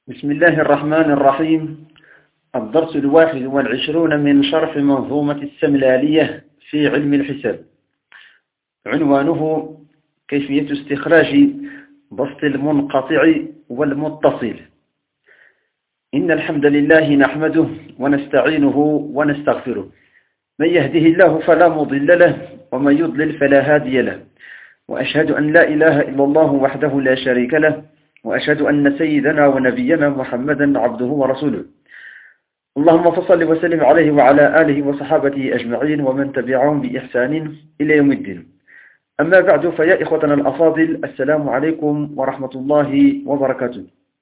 بسم الله الرحمن الرحيم. الدرس 21 من شرح منظومة السملالية في علم الحساب. عنوانه كيفية استخراج بسط المنقطع والمتصل. إن الحمد لله نحمده ونستعينه ونستغفره، من يهده الله فلا مضل له ومن يضلل فلا هادي له، وأشهد أن لا إله إلا الله وحده لا شريك له، وأشهد أن سيدنا ونبينا محمدا عبده ورسوله. اللهم فصل وسلم عليه وعلى آله وصحابته أجمعين ومن تبعهم بإحسان إلى يوم الدين. أما بعد، فيا إخوتنا الأفاضل، السلام عليكم ورحمة الله وبركاته.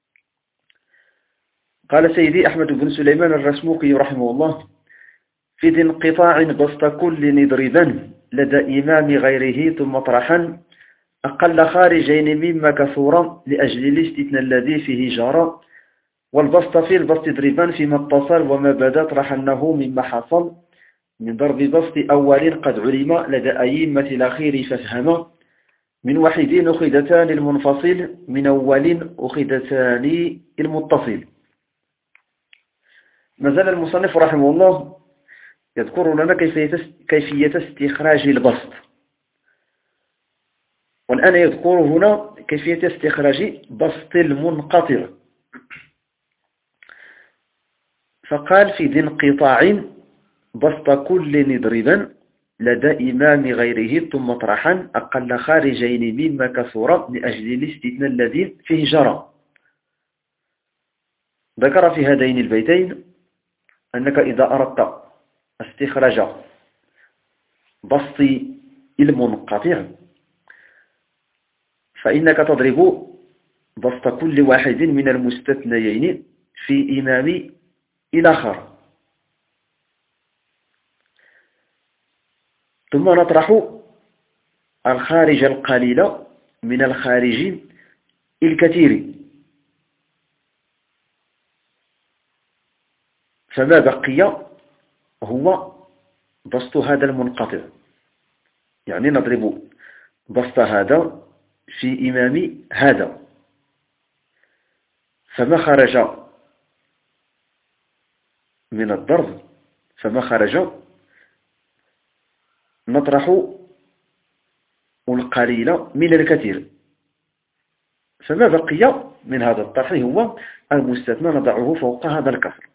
قال سيدي أحمد بن سليمان الرسموقي رحمه الله: في ذي انقطاع بسط كل نضربا لدى إمام غيره ثم طرحا، أقل خارجين مما كثورا لأجل الاستثناء الذي فيه جرى، والبسط في البسط ضربا فيما اتصل وما بدا طرحنه مما حصل من ضرب بسط أول قد علم لدى أئمة الأخير فافهم، من وحيد أخذتان المنفصل من أول أخذتان المتصل. ما زال المصنف رحمه الله يذكر لنا كيفية استخراج البسط، والآن يذكر هنا كيفية استخراج بسط المنقطع. فقال: في ذي انقطاع بسط كل نضربا لدى إمام غيره ثم طرحا، أقل خارجين مما كثر لأجل الاستثناء الذي فيه جرى. ذكر في هذين البيتين أنك إذا أردت استخراج بسط المنقطع فإنك تضرب بسط كل واحد من المستثنيين في إمام الآخر، ثم نطرح الخارج القليل من الخارج الكثير، فما بقي هو بسط هذا المنقطع. يعني نضرب بسط هذا في إمام هذا، فما خرج من الضرب نطرح القليل من الكثير، فما بقي من هذا الطرح هو المستثنى نضعه فوق هذا الكسر.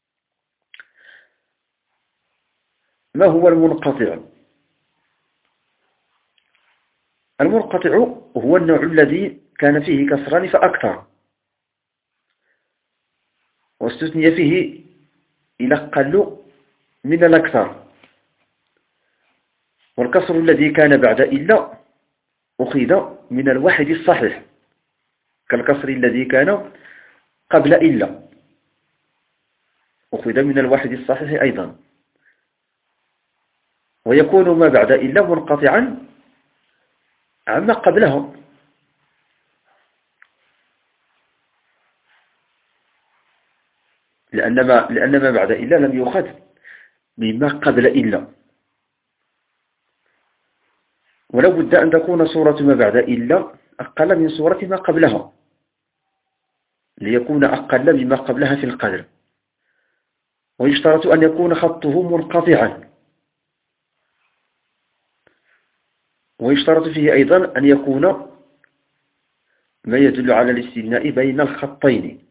ما هو المنقطع؟ المنقطع هو النوع الذي كان فيه كسران فأكثر، واستثني فيه إلى أقل من الأكثر، والكسر الذي كان بعد إلا أخذ من الواحد الصحيح، كالكسر الذي كان قبل إلا أخذ من الواحد الصحيح أيضا. ويكون ما بعد إلا منقطعا عما قبله، لأن ما بعد إلا لم يؤخذ مما قبل إلا، ولو بد أن تكون صورة ما بعد إلا أقل من صورة ما قبلها ليكون أقل مما قبلها في القدر. ويشترط أن يكون خطه منقطعا، ويشترط فيه أيضا أن يكون ما يدل على الاستثناء بين الخطين.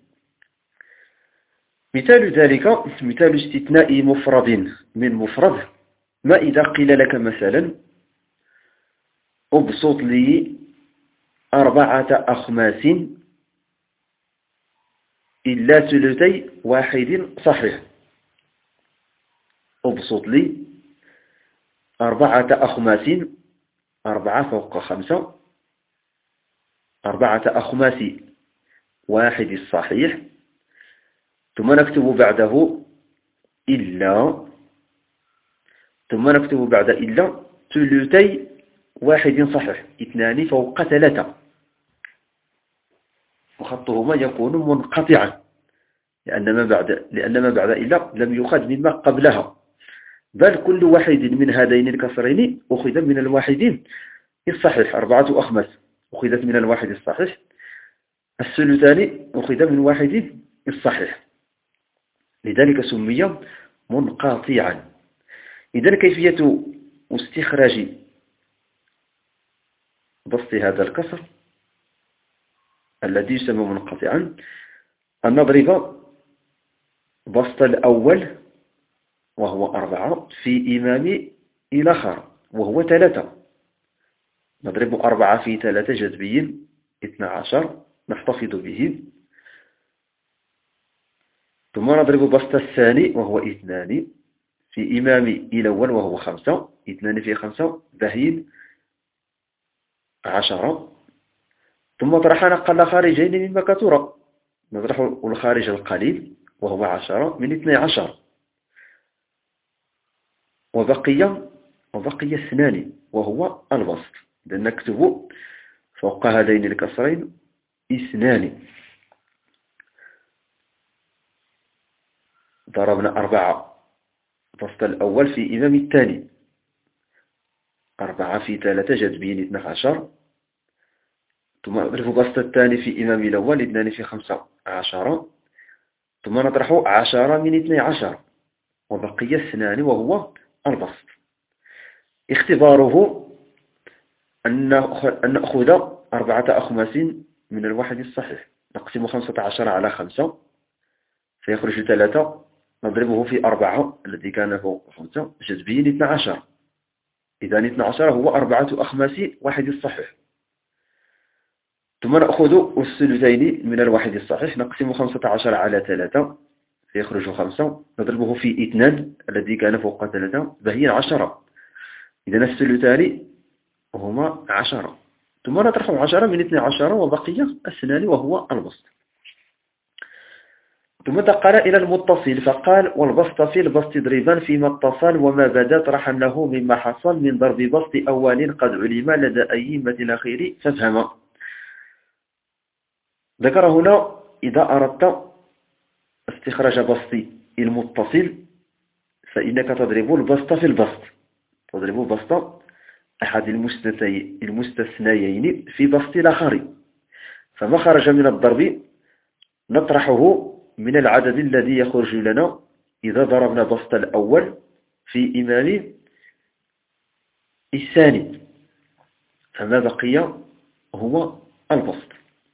مثال ذلك مثال استثناء مفرد من مفرد، ما إذا قيل لك مثلا: أبسط لي 4 أخماس إلا ثلثي واحد صحيح. أبسط لي 4 أخماس، 4 فوق 5، 4 أخماس واحد الصحيح، ثم نكتب بعده إلا، ثم نكتب بعد إلا ثلثي واحد صحيح، 2 فوق 3، وخطهما يكون منقطعا لأن ما بعد إلا لم يؤخذ مما قبلها، بل كل واحد من هذين الكسرين أخذ من الواحد الصحيح. 4 أخماس أخذت من الواحد الصحيح، الثلثان أخذ من واحد الصحيح، لذلك سمي منقطعا. إذن كيفية استخراج بسط هذا الكسر الذي يسمى منقطعا أن نضرب بسط الأول وهو 4 في إمام الآخر وهو 3. نضرب 4 في 3 جذبي 12 نحتفظ به. ثم نضرب بسط الثاني وهو 2 في إمام الأول وهو 5. 2 في 5 بهين 10. ثم طرحنا أقل خارجين مما كثر، نطرح الخارج القليل وهو 10 من 12، وبقي 2 وهو البسط. إذن نكتب فوق هذين الكسرين 2. ضربنا 4 بسط الأول في إمام الثاني، 4 في 3 جذبين 12. ثم نضرب بسط الثاني في إمام الأول 2 في 5 10. ثم نطرح 10 من 12 وبقي 2 وهو البسط. اختباره أن نأخذ 4 أخماس من الواحد الصحيح، نقسم 15 على 5 فيخرج 3. نضربه في 4 الذي كان فوق 5 جذبين 12. إذن 12 هو 4 أخماس واحد الصحيح. ثم نأخذ الثلثين من الواحد الصحيح، نقسم 15 على 3 فيخرج 5. نضربه في 2 الذي كان فوق 3 بهين 10. إذن الثلثان هما 10. ثم نطرح 10 من 12 وبقي 2 وهو البسط. ثم انتقل إلى المتصل فقال: والبسط في البسط ضربا فيما اتصل وما بدا طرحا له مما حصل من ضرب بسط أول قد علم لدى أئمة الأخير فافهم. ذكر هنا إذا أردت استخراج بسط المتصل فإنك تضرب البسط في البسط، تضرب بسط أحد المستثنيين في بسط الآخر، فما خرج من الضرب نطرحه من العدد الذي يخرج لنا إذا ضربنا بسط الأول في إمام الثاني، فما بقي هو البسط.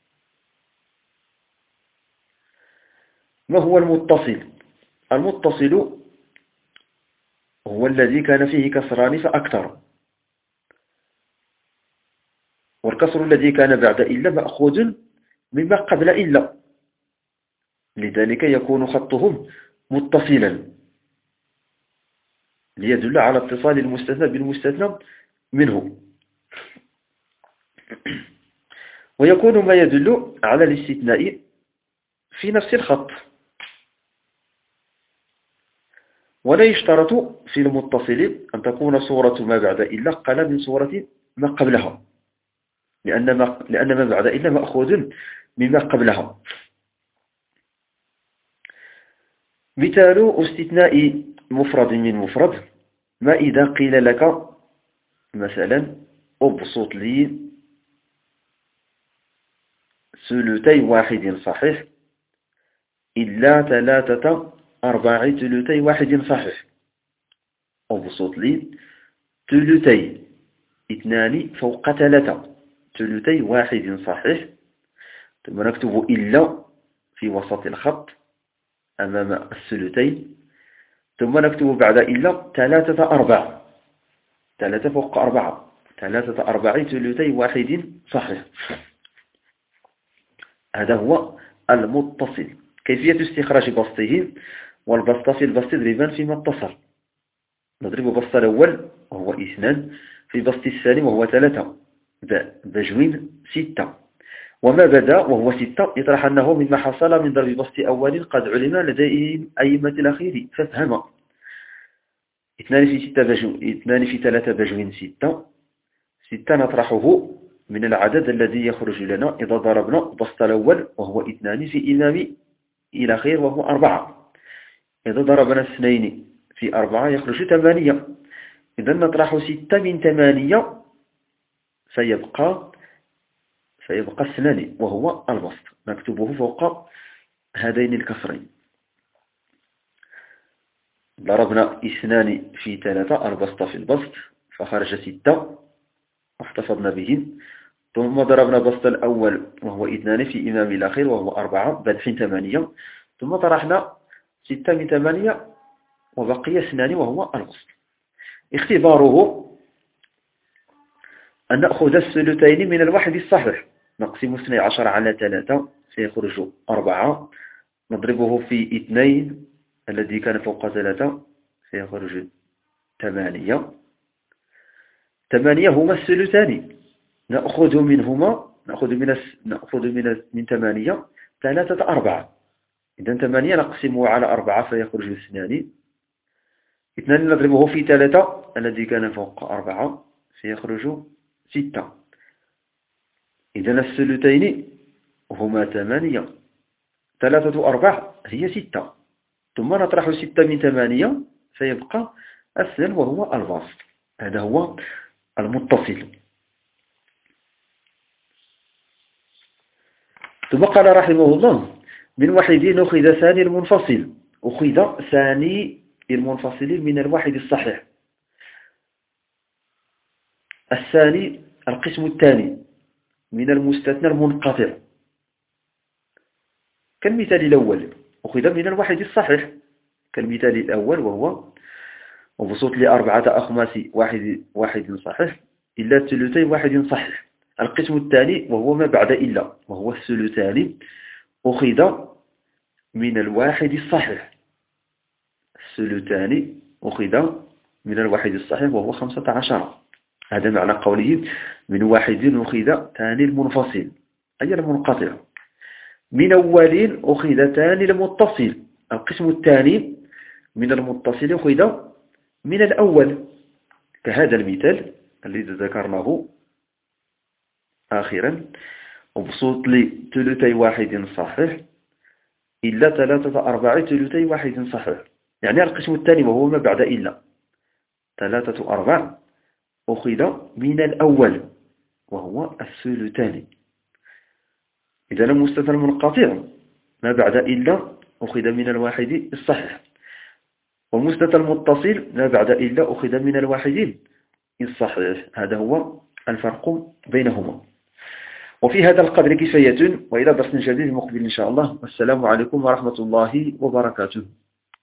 ما هو المتصل؟ المتصل هو الذي كان فيه كسران فأكثر، والكسر الذي كان بعد إلا مأخوذ مما قبل إلا، لذلك يكون خطهم متصلا ليدل على اتصال المستثنى بالمستثنى منه. ويكون ما يدل على الاستثناء في نفس الخط، ولا يشترط في المتصل أن تكون صورة ما بعد إلا أقل من صورة ما قبلها، لأن ما بعد إلا مأخوذ مما قبلها. مثال استثناء مفرد من مفرد: ما إذا قيل لك مثلا أبسط لي ثلثي واحد صحيح إلا 3/4 ثلثي واحد صحيح. أبسط لي ثلثي 2 فوق 3 ثلثي واحد صحيح. ثم نكتب إلا في وسط الخط أمام الثلثين. ثم نكتب بعد إلا 3/4، 3 فوق 4 3/4 ثلثي واحد صحيح. هذا هو المتصل. كيفية استخراج بسطه: والبسط في البسط ضربا فيما اتصل. نضرب بسط الأول وهو 2 في بسط الثاني وهو 3 بجوين 6، وما بدا وهو 6 يطرح أنه مما حصل من ضرب بسط أول قد علم لديهم أئمة الأخير فافهم. 2 في 3 بجوين 6. 6 نطرحه من العدد الذي يخرج لنا إذا ضربنا بسط الأول وهو 2 في إمام الأخير وهو 4. إذا ضربنا 2 في 4 يخرج 8. إذا نطرح 6 من 8 فيبقى فيبقى اثنان وهو البسط، نكتبه فوق هذين الكسرين. ضربنا 2 في 3 البسط في البسط فخرج 6 واحتفظنا به. ثم ضربنا البسط الأول وهو 2 في إمام الأخير وهو 4 بلح 8. ثم طرحنا 6 من 8 وبقي 2 وهو البسط. اختباره أن نأخذ الثلثين من الواحد الصحيح، نقسم 12 على 3 سيخرج 4، نضربه في 2 الذي كان فوق 3 سيخرج 8. 8 هما الثلثان، نأخذ منهما من 8 3 4. إذا 8 نقسمه على 4 فيخرج 2. 2 نضربه في 3 الذي كان فوق 4 سيخرج 6. إذا الثلثين هما 8، 3 4 هي 6. ثم نطرح 6 من 8 فيبقى 2 وهو البسط. هذا هو المتصل. ثم قال رحمه الله: من واحد أخذ ثاني المنفصل. أخذ ثاني المنفصل من الواحد الصحيح. الثاني القسم الثاني من المستثنى المنقطع، كالمثال الأول أخذ من الواحد الصحيح كالمثال الأول وهو وبسط لأربعة أخماس واحد صحيح إلا الثلثين واحد صحيح. القسم الثاني وهو ما بعد إلا وهو الثلثان أخذ من الواحد الصحيح. الثلثان أخذ من الواحد الصحيح وهو 15. هذا معنى قوله من واحد أخذ ثاني المنفصل أي المنقطع. من أول أخذ ثاني المتصل. القسم الثاني من المتصل أخذ من الأول كهذا المثال الذي ذكرناه آخرا: وبسط لثلثي واحد صحيح إلا 3/4 ثلثي واحد صحيح. يعني القسم الثاني وهو ما بعد إلا 3/4 أخذ من الأول وهو الثلثان. إذا المستثنى المنقطع ما بعد إلا أخذ من الواحد الصحيح، والمستثنى المتصل ما بعد إلا أخذ من الواحد الصحيح. هذا هو الفرق بينهما. وفي هذا القدر كفاية، وإلى درس جديد مقبل إن شاء الله. والسلام عليكم ورحمة الله وبركاته.